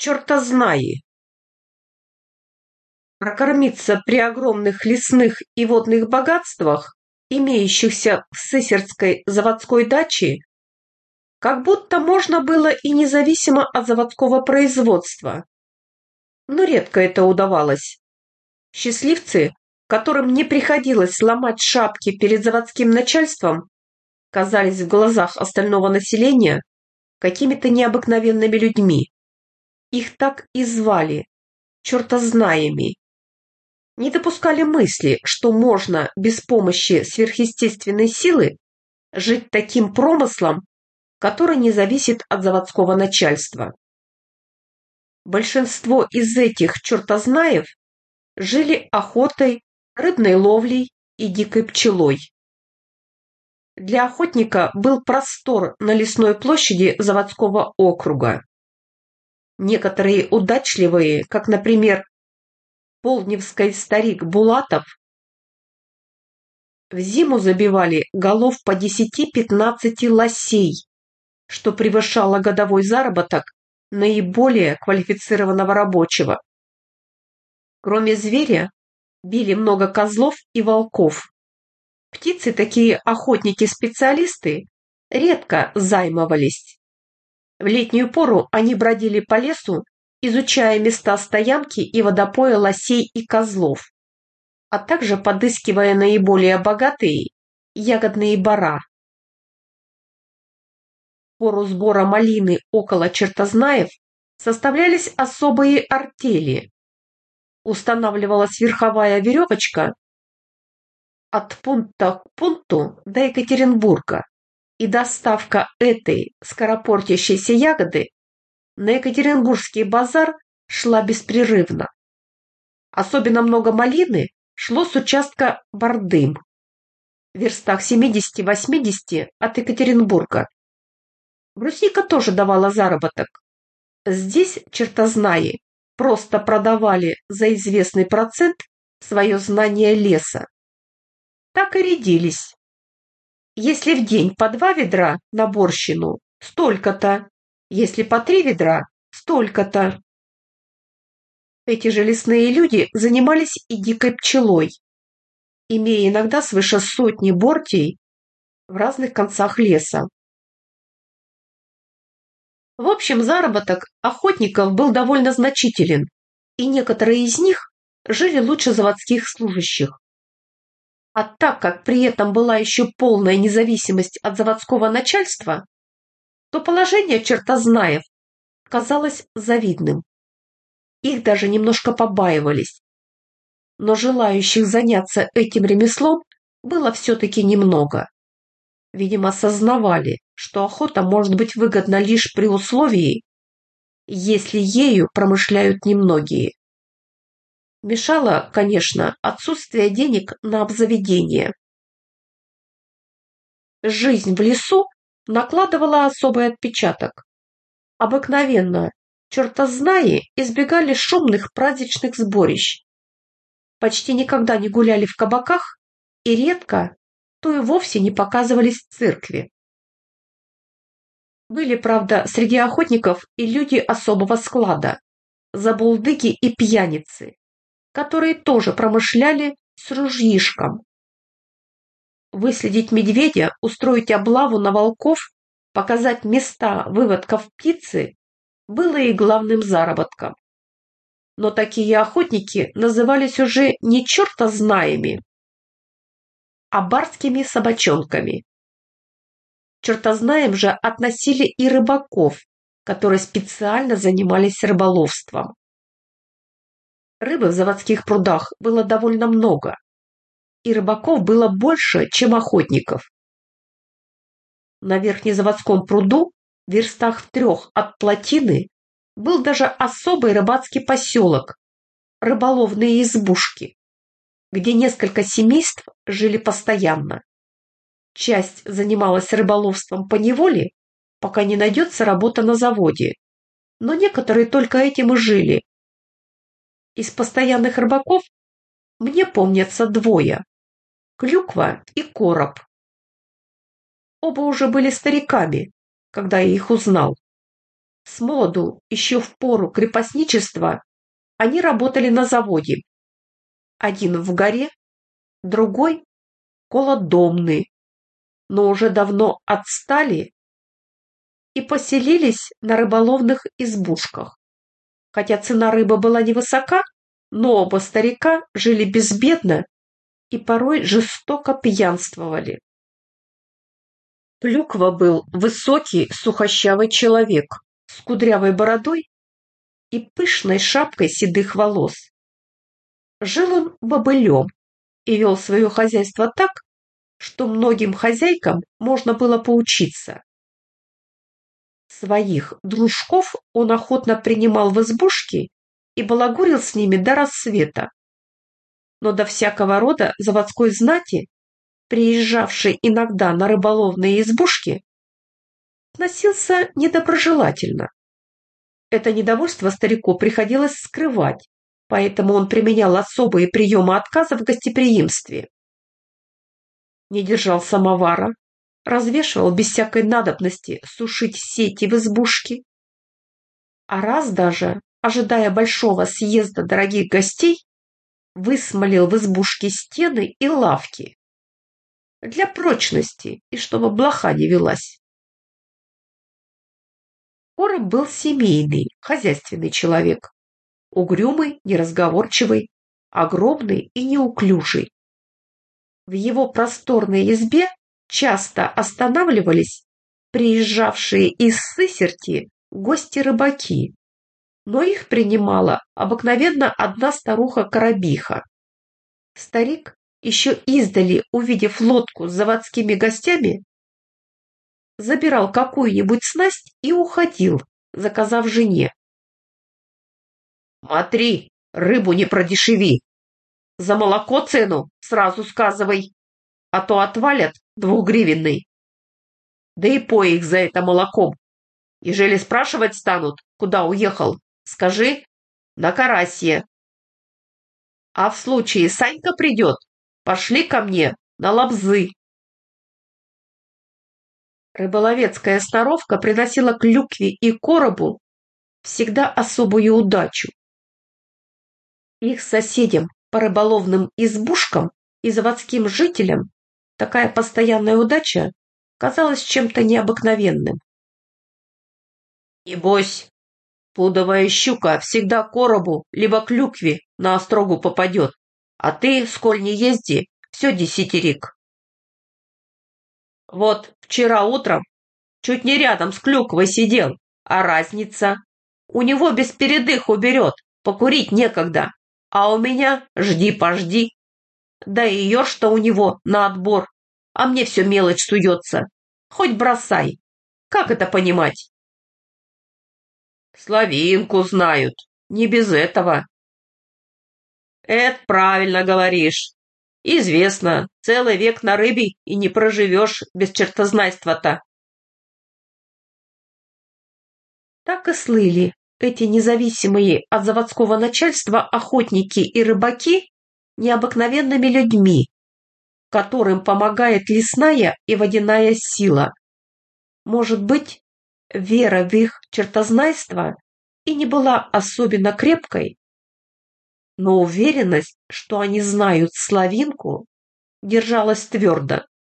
чертознаи. Прокормиться при огромных лесных и водных богатствах, имеющихся в Сысердской заводской даче, как будто можно было и независимо от заводского производства. Но редко это удавалось. Счастливцы, которым не приходилось ломать шапки перед заводским начальством, казались в глазах остального населения какими-то необыкновенными людьми. Их так и звали чертознаями. Не допускали мысли, что можно без помощи сверхъестественной силы жить таким промыслом, который не зависит от заводского начальства. Большинство из этих чертознаев жили охотой, рыбной ловлей и дикой пчелой. Для охотника был простор на лесной площади заводского округа. Некоторые удачливые, как, например, полдневский старик Булатов, в зиму забивали голов по 10-15 лосей, что превышало годовой заработок наиболее квалифицированного рабочего. Кроме зверя, били много козлов и волков. Птицы, такие охотники-специалисты, редко займывались. В летнюю пору они бродили по лесу, изучая места стоянки и водопоя лосей и козлов, а также подыскивая наиболее богатые ягодные бора. В пору сбора малины около чертознаев составлялись особые артели. Устанавливалась верховая веревочка от пункта к пункту до Екатеринбурга, и доставка этой скоропортящейся ягоды на Екатеринбургский базар шла беспрерывно. Особенно много малины шло с участка Бардым, в верстах 70-80 от Екатеринбурга. Брусника тоже давала заработок. Здесь чертознаи просто продавали за известный процент свое знание леса. Так и рядились. Если в день по 2 ведра на борщину, столько-то. Если по 3 ведра, столько-то. Эти же лесные люди занимались и дикой пчелой, имея иногда свыше сотни бортий в разных концах леса. В общем, заработок охотников был довольно значителен, и некоторые из них жили лучше заводских служащих. А так как при этом была еще полная независимость от заводского начальства, то положение чертознаев казалось завидным. Их даже немножко побаивались. Но желающих заняться этим ремеслом было все-таки немного. Видимо, осознавали, что охота может быть выгодна лишь при условии, если ею промышляют немногие. Мешало, конечно, отсутствие денег на обзаведение. Жизнь в лесу накладывала особый отпечаток. Обыкновенно чертознаи избегали шумных праздничных сборищ, почти никогда не гуляли в кабаках и редко, то и вовсе не показывались в церкви. Были, правда, среди охотников и люди особого склада, забулдыги и пьяницы, которые тоже промышляли с ружьишком. Выследить медведя, устроить облаву на волков, показать места выводков птицы было и главным заработком. Но такие охотники назывались уже не чертознаями, а барскими собачонками. Чертознаем же относили и рыбаков, которые специально занимались рыболовством. Рыбы в заводских прудах было довольно много, и рыбаков было больше, чем охотников. На Верхнезаводском пруду, в верстах в 3 от плотины, был даже особый рыбацкий поселок, рыболовные избушки, где несколько семейств жили постоянно. Часть занималась рыболовством поневоле, пока не найдется работа на заводе, но некоторые только этим и жили. Из постоянных рыбаков мне помнятся 2 – Клюква и Короб. Оба уже были стариками, когда я их узнал. Смолоду, еще в пору крепостничества, они работали на заводе. Один в горе, другой колодомный, но уже давно отстали и поселились на рыболовных избушках. Хотя цена рыбы была невысока, но оба старика жили безбедно и порой жестоко пьянствовали. Клюква был высокий сухощавый человек с кудрявой бородой и пышной шапкой седых волос. Жил он бобылем и вел свое хозяйство так, что многим хозяйкам можно было поучиться. Своих дружков он охотно принимал в избушки и балагурил с ними до рассвета. Но до всякого рода заводской знати, приезжавшей иногда на рыболовные избушки, относился недоброжелательно. Это недовольство старику приходилось скрывать, поэтому он применял особые приемы отказа в гостеприимстве. Не держал самовара, развешивал без всякой надобности сушить сети в избушке. А раз даже, ожидая большого съезда дорогих гостей, высмолил в избушке стены и лавки для прочности и чтобы блоха не велась. Короб был семейный, хозяйственный человек, угрюмый, неразговорчивый, огромный и неуклюжий. В его просторной избе часто останавливались приезжавшие из Сысерти гости-рыбаки, но их принимала обыкновенно одна старуха-коробиха. Старик, еще издали увидев лодку с заводскими гостями, забирал какую-нибудь снасть и уходил, заказав жене. «Смотри, рыбу не продешеви! За молоко цену сразу сказывай, а то отвалят 2-гривенный. Да и пой их за это молоком. Ежели спрашивать станут, куда уехал, скажи, на Карасье. А в случае Санька придет, пошли ко мне на Лабзы». Рыболовецкая сноровка приносила клюкве и коробу всегда особую удачу. Их соседям по рыболовным избушкам и заводским жителям такая постоянная удача казалась чем-то необыкновенным. «Небось, пудовая щука всегда коробу либо клюкве на острогу попадет, а ты, сколь не езди, все десятерик. Вот вчера утром чуть не рядом с клюквой сидел, а разница? У него без передыху берет, покурить некогда, а у меня жди-пожди. Да и ерш-то у него на отбор, а мне все мелочь суется. Хоть бросай. Как это понимать? Славинку знают, не без этого. Это правильно говоришь. Известно, целый век на рыбе и не проживешь без чертознайства-то. Так и слыли эти независимые от заводского начальства охотники и рыбаки необыкновенными людьми, которым помогает лесная и водяная сила. Может быть, вера в их чертознайство и не была особенно крепкой, но уверенность, что они знают славинку, держалась твердо.